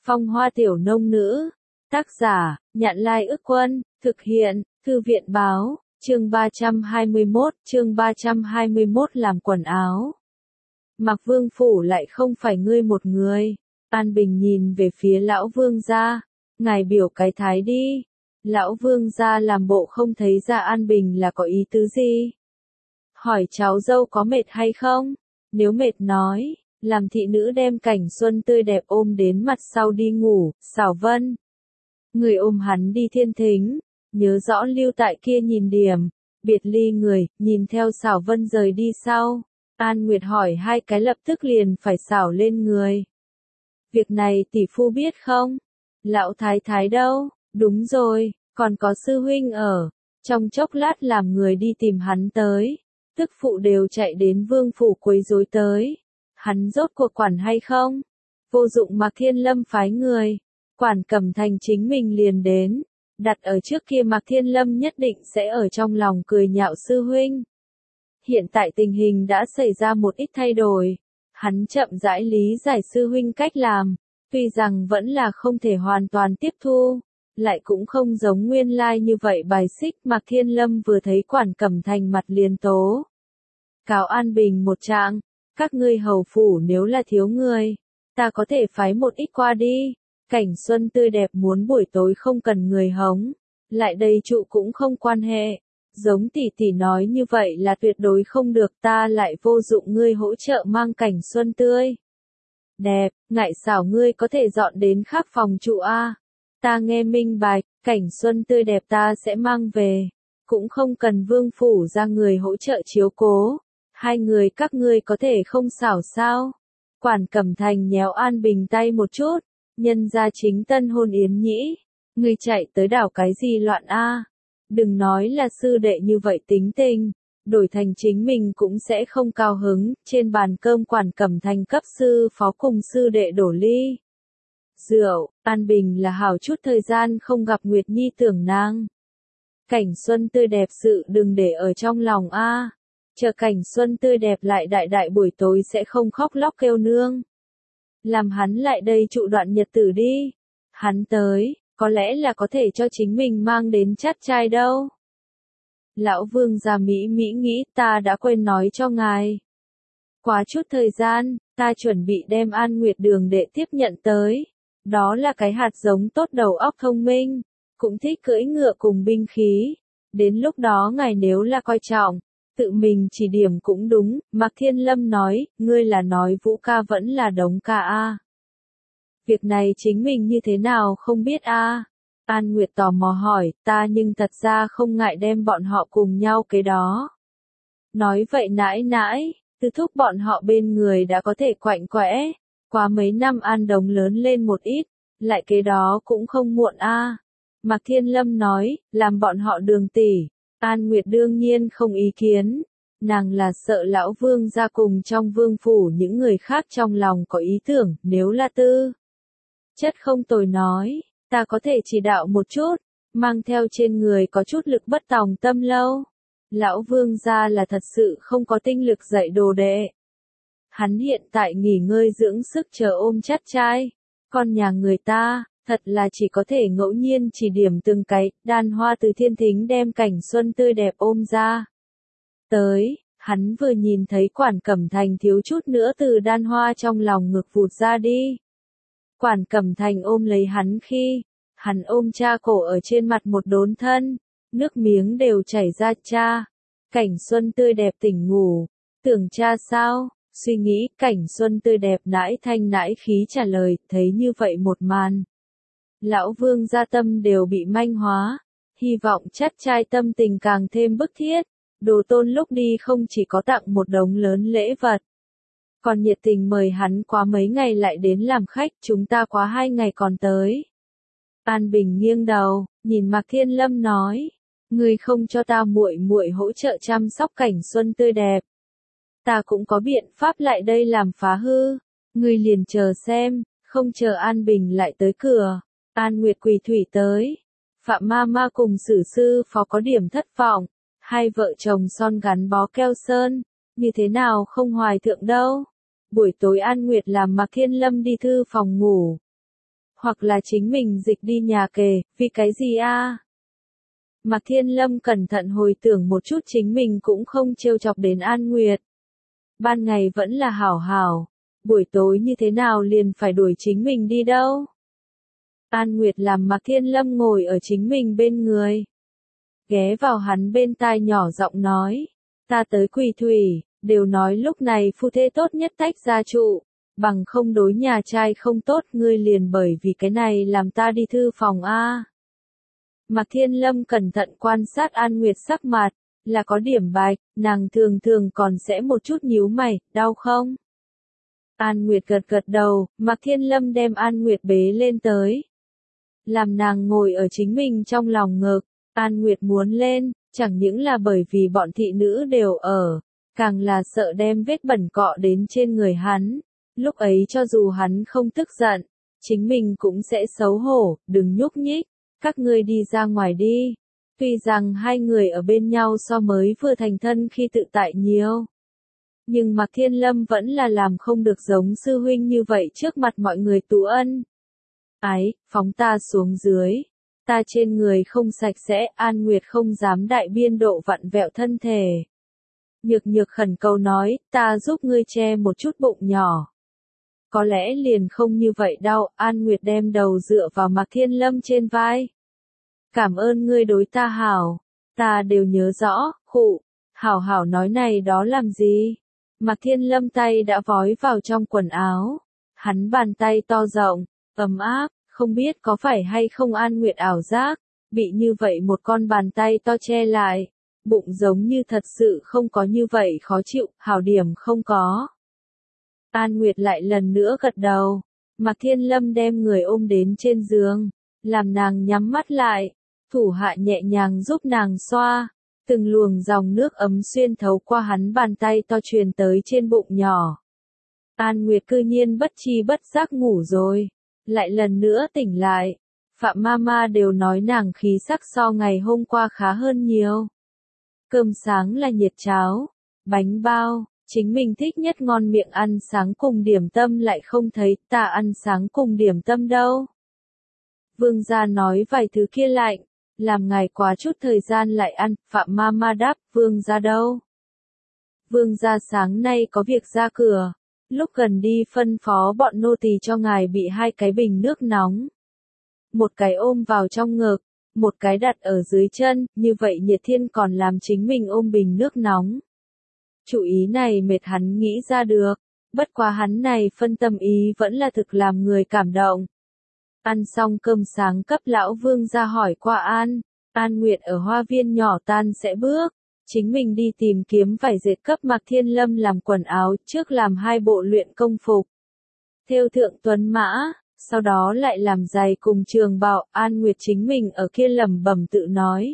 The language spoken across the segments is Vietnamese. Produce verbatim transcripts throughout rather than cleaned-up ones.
Phong hoa tiểu nông nữ. Tác giả, Nhạn Lai Ức Quân, thực hiện, Thư viện báo, chương ba trăm hai mươi mốt, chương ba trăm hai mươi mốt làm quần áo. Mạc Vương Phủ lại không phải ngươi một người. An Bình nhìn về phía lão vương gia. Ngài biểu cái thái đi. Lão vương gia làm bộ không thấy ra An Bình là có ý tứ gì. Hỏi cháu dâu có mệt hay không? Nếu mệt nói, làm thị nữ đem Cảnh Xuân tươi đẹp ôm đến mặt sau đi ngủ. Xảo Vân. Người ôm hắn đi thiên thính. Nhớ rõ lưu tại kia nhìn điểm. Biệt ly người, nhìn theo Xảo Vân rời đi sau. An Nguyệt hỏi hai cái lập tức liền phải xảo lên người. Việc này tỷ phu biết không? Lão thái thái đâu? Đúng rồi, còn có sư huynh ở. Trong chốc lát làm người đi tìm hắn tới. Tức phụ đều chạy đến Vương Phủ quấy rối tới. Hắn rốt cuộc quản hay không? Vô dụng Mạc Thiên Lâm phái người. Quản Cẩm Thành chính mình liền đến. Đặt ở trước kia Mạc Thiên Lâm nhất định sẽ ở trong lòng cười nhạo sư huynh. Hiện tại tình hình đã xảy ra một ít thay đổi. Hắn chậm rãi lý giải sư huynh cách làm. Tuy rằng vẫn là không thể hoàn toàn tiếp thu. Lại cũng không giống nguyên lai như vậy bài xích. Mạc Thiên Lâm vừa thấy Quản Cẩm Thành mặt liền tố. Cáo An Bình một trạng. Các ngươi hầu phủ nếu là thiếu người. Ta có thể phái một ít qua đi. Cảnh Xuân tươi đẹp muốn buổi tối không cần người hống. Lại đây trụ cũng không quan hệ. Giống tỷ tỷ nói như vậy là tuyệt đối không được, ta lại vô dụng ngươi hỗ trợ mang Cảnh Xuân tươi đẹp, ngại xảo ngươi có thể dọn đến khác phòng trụ a. Ta nghe minh bạch, Cảnh Xuân tươi đẹp ta sẽ mang về, cũng không cần Vương Phủ ra người hỗ trợ chiếu cố. Hai người các ngươi có thể không xảo sao? Quản Cẩm Thành nhéo An Bình tay một chút, nhân ra chính tân hôn yến nhĩ, ngươi chạy tới đảo cái gì loạn a? Đừng nói là sư đệ như vậy tính tình, đổi thành chính mình cũng sẽ không cao hứng. Trên bàn cơm Quản Cẩm Thành cấp sư phó cùng sư đệ đổ ly rượu. An Bình là hảo chút thời gian không gặp Nguyệt Nhi tưởng nàng. Cảnh Xuân tươi đẹp sự đừng để ở trong lòng a. Chờ Cảnh Xuân tươi đẹp lại đại đại buổi tối sẽ không khóc lóc kêu nương. Làm hắn lại đây trụ đoạn nhật tử đi. Hắn tới, có lẽ là có thể cho chính mình mang đến chát trai đâu. Lão Vương gia Mỹ Mỹ nghĩ ta đã quên nói cho ngài. Quá chút thời gian, ta chuẩn bị đem An Nguyệt Đường đệ tiếp nhận tới. Đó là cái hạt giống tốt đầu óc thông minh, cũng thích cưỡi ngựa cùng binh khí. Đến lúc đó ngài nếu là coi trọng, tự mình chỉ điểm cũng đúng. Mạc Thiên Lâm nói, ngươi là nói Vũ ca vẫn là Đống ca a. Việc này chính mình như thế nào không biết a. An Nguyệt tò mò hỏi, ta nhưng thật ra không ngại đem bọn họ cùng nhau cái đó. Nói vậy nãi nãi, từ thúc bọn họ bên người đã có thể quạnh quẽ. Qua mấy năm An Đống lớn lên một ít, lại cái đó cũng không muộn a. Mạc Thiên Lâm nói, làm bọn họ đường tỷ. An Nguyệt đương nhiên không ý kiến. Nàng là sợ lão Vương ra cùng trong Vương Phủ những người khác trong lòng có ý tưởng, nếu là tư chất không tồi nói, ta có thể chỉ đạo một chút, mang theo trên người có chút lực bất tòng tâm lâu. Lão Vương gia là thật sự không có tinh lực dạy đồ đệ. Hắn hiện tại nghỉ ngơi dưỡng sức chờ ôm chát trai. Con nhà người ta, thật là chỉ có thể ngẫu nhiên chỉ điểm từng cái, đan hoa từ thiên thính đem Cảnh Xuân tươi đẹp ôm ra. Tới, hắn vừa nhìn thấy Quản Cẩm Thành thiếu chút nữa từ đan hoa trong lòng ngực vụt ra đi. Quản Cẩm Thành ôm lấy hắn khi, hắn ôm cha cổ ở trên mặt một đốn thân, nước miếng đều chảy ra. Cha. Cảnh Xuân tươi đẹp tỉnh ngủ, tưởng cha sao? Suy nghĩ, Cảnh Xuân tươi đẹp nãi thanh nãi khí trả lời, thấy như vậy một màn. Lão Vương gia tâm đều bị manh hóa, hy vọng chát trai tâm tình càng thêm bức thiết. Đồ Tôn lúc đi không chỉ có tặng một đống lớn lễ vật, còn nhiệt tình mời hắn quá mấy ngày lại đến làm khách, chúng ta quá hai ngày còn tới. An Bình nghiêng đầu, nhìn Mạc Thiên Lâm nói, ngươi không cho ta muội muội hỗ trợ chăm sóc Cảnh Xuân tươi đẹp. Ta cũng có biện pháp lại đây làm phá hư, ngươi liền chờ xem, không chờ An Bình lại tới cửa. An Nguyệt quỳ thủy tới, Phạm ma ma cùng Sử sư phó có điểm thất vọng, hai vợ chồng son gắn bó keo sơn, như thế nào không hoài thượng đâu. Buổi tối An Nguyệt làm Mạc Thiên Lâm đi thư phòng ngủ. Hoặc là chính mình dịch đi nhà kề, vì cái gì a? Mạc Thiên Lâm cẩn thận hồi tưởng một chút chính mình cũng không trêu chọc đến An Nguyệt. Ban ngày vẫn là hảo hảo, buổi tối như thế nào liền phải đuổi chính mình đi đâu. An Nguyệt làm Mạc Thiên Lâm ngồi ở chính mình bên người. Ghé vào hắn bên tai nhỏ giọng nói, ta tới Quỳ Thủy, đều nói lúc này phu thê tốt nhất tách ra trụ, bằng không đối nhà trai không tốt, ngươi liền bởi vì cái này làm ta đi thư phòng a. Mạc Thiên Lâm cẩn thận quan sát An Nguyệt sắc mặt, là có điểm bạch, nàng thường thường còn sẽ một chút nhíu mày, đau không? An Nguyệt gật gật đầu, Mạc Thiên Lâm đem An Nguyệt bế lên tới. Làm nàng ngồi ở chính mình trong lòng ngực, An Nguyệt muốn lên, chẳng những là bởi vì bọn thị nữ đều ở, càng là sợ đem vết bẩn cọ đến trên người hắn. Lúc ấy cho dù hắn không tức giận, chính mình cũng sẽ xấu hổ, đừng nhúc nhích, các ngươi đi ra ngoài đi. Tuy rằng hai người ở bên nhau so mới vừa thành thân khi tự tại nhiều. Nhưng Mạc Thiên Lâm vẫn là làm không được giống sư huynh như vậy trước mặt mọi người tú ân. Ái, phóng ta xuống dưới. Ta trên người không sạch sẽ, An Nguyệt không dám đại biên độ vặn vẹo thân thể. Nhược nhược khẩn cầu nói, ta giúp ngươi che một chút bụng nhỏ. Có lẽ liền không như vậy đâu, An Nguyệt đem đầu dựa vào Mạc Thiên Lâm trên vai. Cảm ơn ngươi đối ta hảo, ta đều nhớ rõ, khụ, hảo hảo nói này đó làm gì. Mạc Thiên Lâm tay đã vói vào trong quần áo, hắn bàn tay to rộng, ấm áp, không biết có phải hay không An Nguyệt ảo giác, bị như vậy một con bàn tay to che lại, bụng giống như thật sự không có như vậy khó chịu, hảo điểm không có. An Nguyệt lại lần nữa gật đầu, Mạc Thiên Lâm đem người ôm đến trên giường, làm nàng nhắm mắt lại, thủ hạ nhẹ nhàng giúp nàng xoa, từng luồng dòng nước ấm xuyên thấu qua hắn bàn tay to truyền tới trên bụng nhỏ. An Nguyệt cư nhiên bất chi bất giác ngủ rồi, lại lần nữa tỉnh lại, Phạm Mama đều nói nàng khí sắc so ngày hôm qua khá hơn nhiều. Cơm sáng là nhiệt cháo, bánh bao. Chính mình thích nhất ngon miệng ăn sáng cùng điểm tâm lại không thấy, ta ăn sáng cùng điểm tâm đâu. Vương gia nói vài thứ kia lạnh, làm ngài quá chút thời gian lại ăn, Phạm Mama đáp, vương gia đâu? Vương gia sáng nay có việc ra cửa, lúc gần đi phân phó bọn nô tỳ cho ngài bị hai cái bình nước nóng. Một cái ôm vào trong ngực, một cái đặt ở dưới chân, như vậy nhiệt thiên còn làm chính mình ôm bình nước nóng. Chủ ý này mệt hắn nghĩ ra được, bất quá hắn này phân tâm ý vẫn là thực làm người cảm động. Ăn xong cơm sáng cấp lão vương ra hỏi qua An, An Nguyệt ở hoa viên nhỏ tan sẽ bước, chính mình đi tìm kiếm vải dệt cấp Mạc Thiên Lâm làm quần áo, trước làm hai bộ luyện công phục. Thêu thượng tuấn mã, sau đó lại làm giày cùng trường bào, An Nguyệt chính mình ở kia lẩm bẩm tự nói.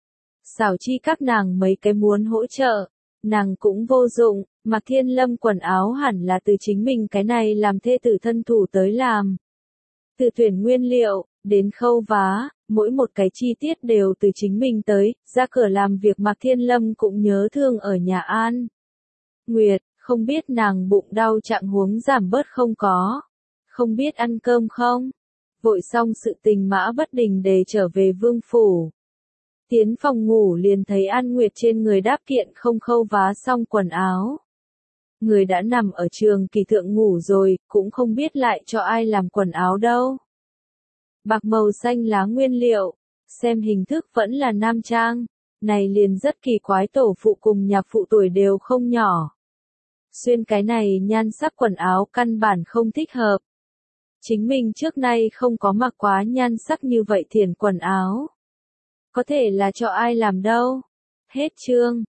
Xảo chi các nàng mấy cái muốn hỗ trợ. Nàng cũng vô dụng, Mạc Thiên Lâm quần áo hẳn là từ chính mình cái này làm thê tử thân thủ tới làm. Từ tuyển nguyên liệu, đến khâu vá, mỗi một cái chi tiết đều từ chính mình tới, ra cửa làm việc Mạc Thiên Lâm cũng nhớ thương ở nhà An. Nguyệt, không biết nàng bụng đau trạng huống giảm bớt không có. Không biết ăn cơm không? Vội xong sự tình Mã Bất Đình để trở về vương phủ. Tiến phòng ngủ liền thấy An Nguyệt trên người đáp kiện không khâu vá xong quần áo. Người đã nằm ở trường kỳ thượng ngủ rồi, cũng không biết lại cho ai làm quần áo đâu. Bạc màu xanh lá nguyên liệu, xem hình thức vẫn là nam trang, này liền rất kỳ quái, tổ phụ cùng nhạc phụ tuổi đều không nhỏ. Xuyên cái này nhan sắc quần áo căn bản không thích hợp. Chính mình trước nay không có mặc quá nhan sắc như vậy thiển quần áo. Có thể là cho ai làm đâu. Hết chương.